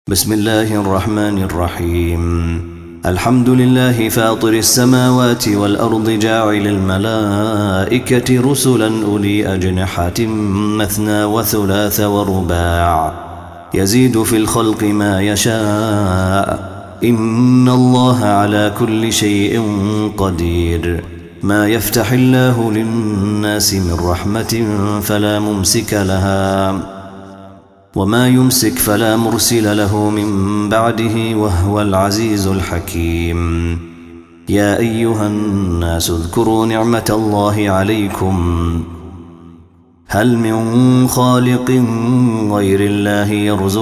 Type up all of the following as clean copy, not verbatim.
بسم الله الرحمن الرحيم. الحمد لله فاطر السماوات والأرض جاعل الملائكة رسلا أولي أجنحة مثنى وثلاث ورباع يزيد في الخلق ما يشاء إن الله على كل شيء قدير. ما يفتح الله للناس من رحمة فلا ممسك لها وما يمسك فلا مرسل له من بعده وهو العزيز الحكيم. يا أيها الناس اذكروا نعمة الله عليكم هل من خالق غير الله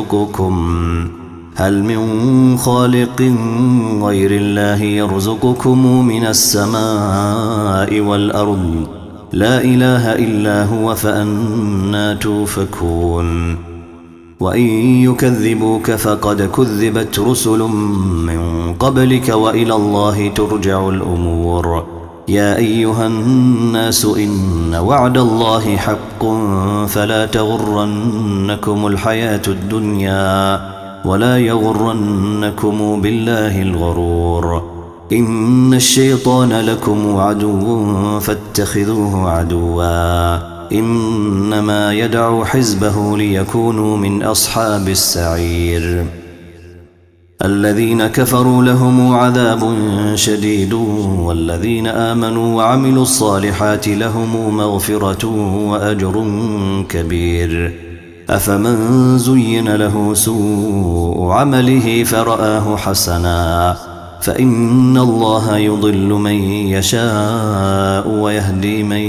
يرزقكم من السماء والأرض لا إله إلا هو فأنى توفكون. وإن يكذبوك فقد كذبت رسل من قبلك وإلى الله ترجع الأمور. يا أيها الناس إن وعد الله حق فلا تغرنكم الحياة الدنيا ولا يغرنكم بالله الغرور. إن الشيطان لكم عدو فاتخذوه عدوا إنما يدعو حزبه ليكونوا من أصحاب السعير. الذين كفروا لهم عذاب شديد والذين آمنوا وعملوا الصالحات لهم مغفرة وأجر كبير. أفمن زين له سوء عمله فرآه حسنا فإن الله يضل من يشاء ويهدي من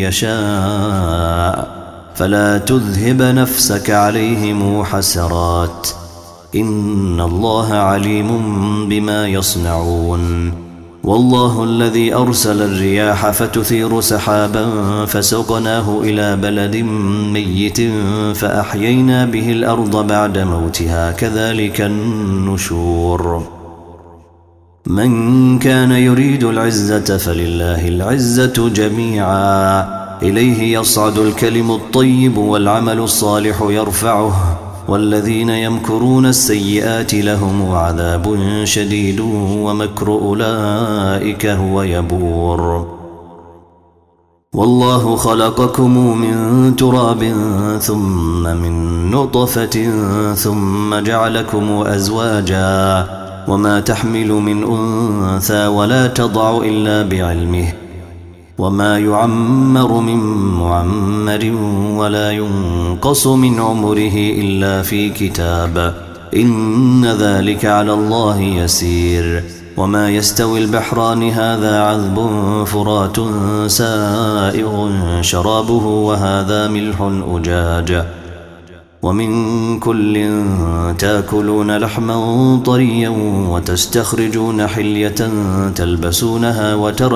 يشاء فلا تذهب نفسك عليهم حسرات إن الله عليم بما يصنعون. والله الذي أرسل الرياح فتثير سحابا فسقناه إلى بلد ميت فأحيينا به الأرض بعد موتها كذلك النشور. من كان يريد العزة فلله العزة جميعا إليه يصعد الكلم الطيب والعمل الصالح يرفعه والذين يمكرون السيئات لهم عذاب شديد ومكر أولئك هو يبور. والله خلقكم من تراب ثم من نطفة ثم جعلكم أزواجا وما تحمل من أنثى ولا تضع إلا بعلمه وما يعمر من معمر ولا ينقص من عمره إلا في كتاب إن ذلك على الله يسير. وما يستوي البحران هذا عذب فرات سائغ شرابه وهذا ملح أجاج ومن كل تاكلون لحما طريا وتستخرجون حلية تلبسونها وترى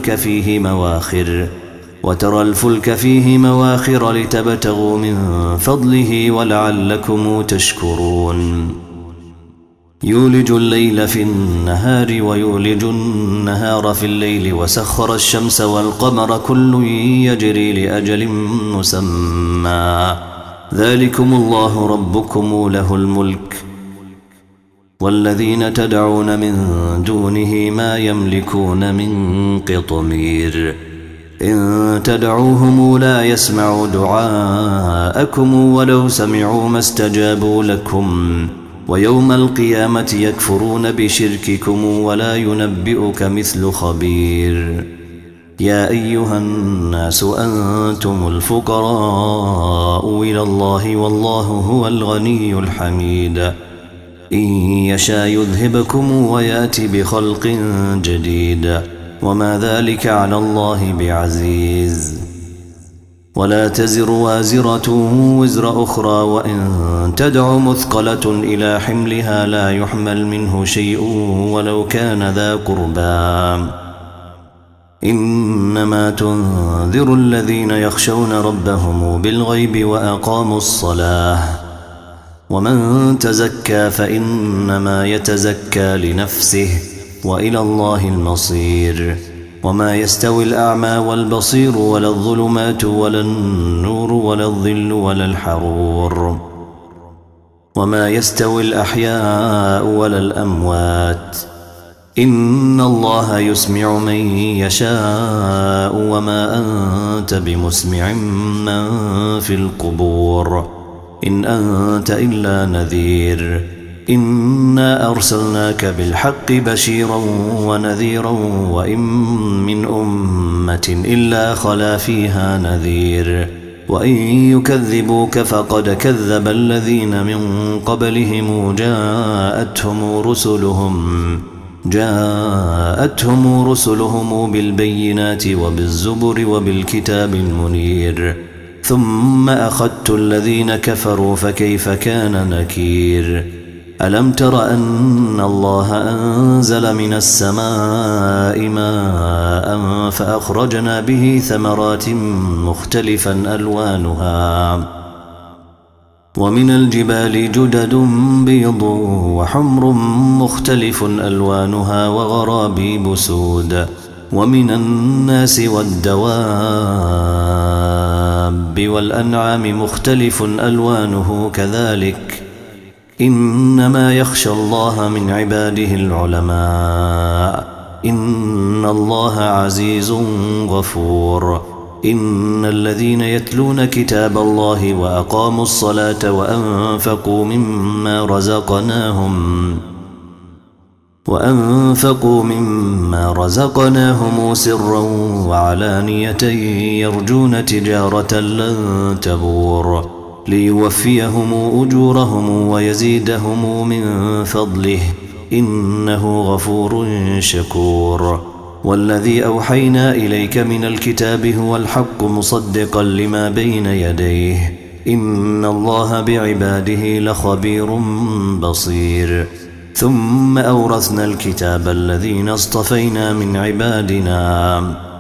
الفلك فيه مواخر لتبتغوا من فضله ولعلكم تشكرون. يولج الليل في النهار ويولج النهار في الليل وسخر الشمس والقمر كل يجري لأجل مسمى ذلكم الله ربكم له الملك والذين تدعون من دونه ما يملكون من قطمير. إن تدعوهم لا يسمعوا دعاءكم ولو سمعوا ما استجابوا لكم ويوم القيامة يكفرون بشرككم ولا ينبئك مثل خبير. يا أيها الناس أنتم الفقراء إلى الله والله هو الغني الحميد. إن يشاء يذهبكم ويأتي بخلق جديد وما ذلك على الله بعزيز. ولا تزر وازرة وزر أخرى وإن تدع مثقلة إلى حملها لا يحمل منه شيء ولو كان ذا قربى إنما تنذر الذين يخشون ربهم بالغيب وأقاموا الصلاة ومن تزكى فإنما يتزكى لنفسه وإلى الله المصير. وما يستوي الأعمى والبصير ولا الظلمات ولا النور ولا الظل ولا الحرور وما يستوي الأحياء ولا الأموات إن الله يسمع من يشاء وما أنت بمسمع من في القبور إن أنت إلا نذير إنا أرسلناك بالحق بشيرا ونذيرا وإن من أمة إلا خلا فيها نذير وإن يكذبوك فقد كذب الذين من قبلهم جاءتهم رسلهم بالبينات وبالزبر وبالكتاب المنير ثم أخذت الذين كفروا فكيف كان نكير ألم تر أن الله أنزل من السماء ماء فأخرجنا به ثمرات مختلفا ألوانها ومن الجبال جدد بيض وحمر مختلف ألوانها وغرابيب سود ومن الناس والدواب والأنعام مختلف ألوانه كذلك إنما يخشى الله من عباده العلماء إن الله عزيز غفور إن الذين يتلون كتاب الله وأقاموا الصلاة وأنفقوا مما رزقناهم سرا وعلانية يرجون تجارة لن تبور ليوفيهم أجورهم ويزيدهم من فضله إنه غفور شكور والذي أوحينا إليك من الكتاب هو الحق مصدقا لما بين يديه إن الله بعباده لخبير بصير ثم أورثنا الكتاب الذين اصطفينا من عبادنا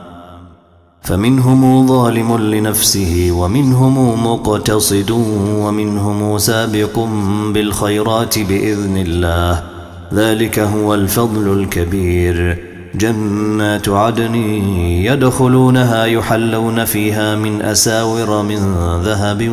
فمنهم ظالم لنفسه ومنهم مقتصد ومنهم سابق بالخيرات بإذن الله ذلك هو الفضل الكبير جنات عدن يدخلونها يحلون فيها من أساور من ذهب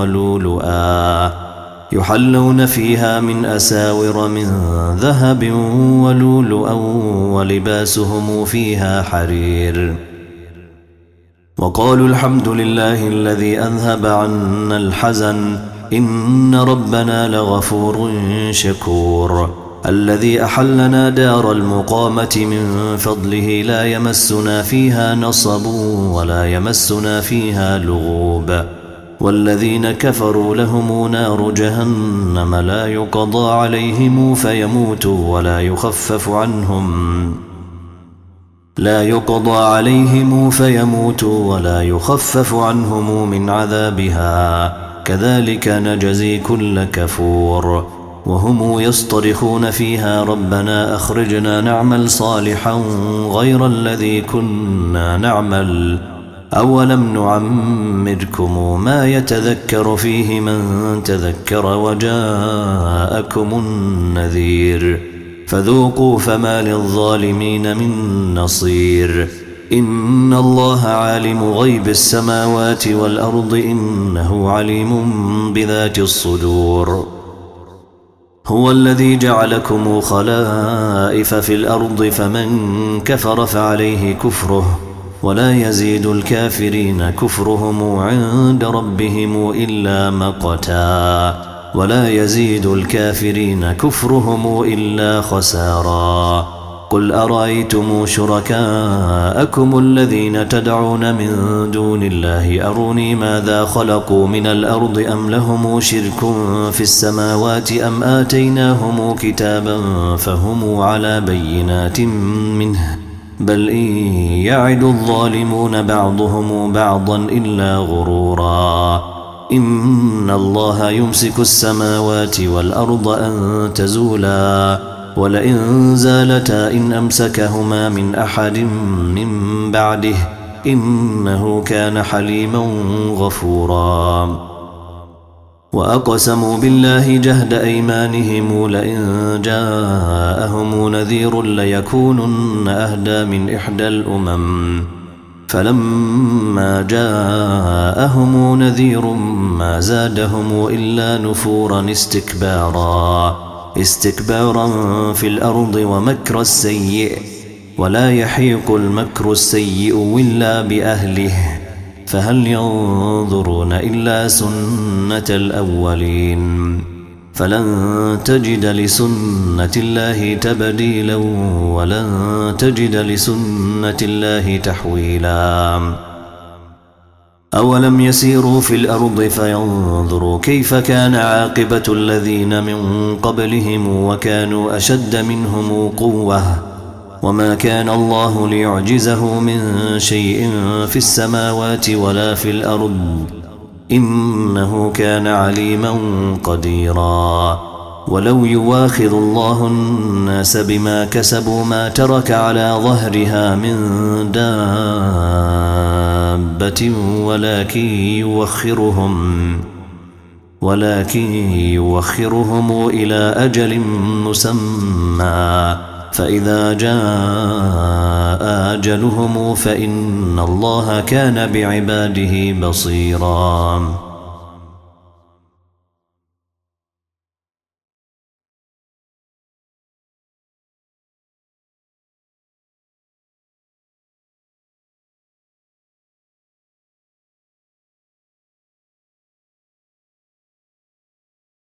ولؤلؤا ولباسهم فيها حرير وقالوا الحمد لله الذي أذهب عنا الحزن إن ربنا لغفور شكور الذي أحلنا دار المقامة من فضله لا يمسنا فيها نصب ولا يمسنا فيها لغوب والذين كفروا لهم نار جهنم لا يقضى عليهم فيموتوا ولا يخفف عنهم من عذابها كذلك نجزي كل كفور وهم يصطرخون فيها ربنا أخرجنا نعمل صالحا غير الذي كنا نعمل أولم نعمركم ما يتذكر فيه من تذكر وجاءكم النذير فذوقوا فما للظالمين من نصير إن الله عالم غيب السماوات والأرض إنه عليم بذات الصدور هو الذي جعلكم خلائف في الأرض فمن كفر فعليه كفره ولا يزيد الكافرين كفرهم عند ربهم إلا مقتا خسارا قل أرأيتم شركاءكم الذين تدعون من دون الله أروني ماذا خلقوا من الأرض أم لهم شرك في السماوات أم آتيناهم كتابا فهم على بينات منه بل إن يعد الظالمون بعضهم بعضا إلا غرورا إن الله يمسك السماوات والأرض أن تزولا ولئن زالتا إن أمسكهما من أحد من بعده إنه كان حليما غفورا وأقسموا بالله جهد أيمانهم لئن جاءهم نذير ليكونن أهدى من إحدى الأمم فلما جاءهم نذير ما زادهم إلا نفورا استكبارا في الأرض ومكر السيء، ولا يحيق المكر السيء إلا بأهله، فهل ينظرون إلا سنة الأولين، فلن تجد لسنة الله تبديلا ولن تجد لسنة الله تحويلا. أولم يسيروا في الأرض فينظروا كيف كان عاقبة الذين من قبلهم وكانوا أشد منهم قوة، وما كان الله ليعجزه من شيء في السماوات ولا في الأرض، إنه كان عليما قديرا. ولو يواخذ الله الناس بما كسبوا ما ترك على ظهرها من دابة ولكن يوخرهم إلى أجل مسمى، فإذا جاء أجلهم فإن الله كان بعباده بصيرا.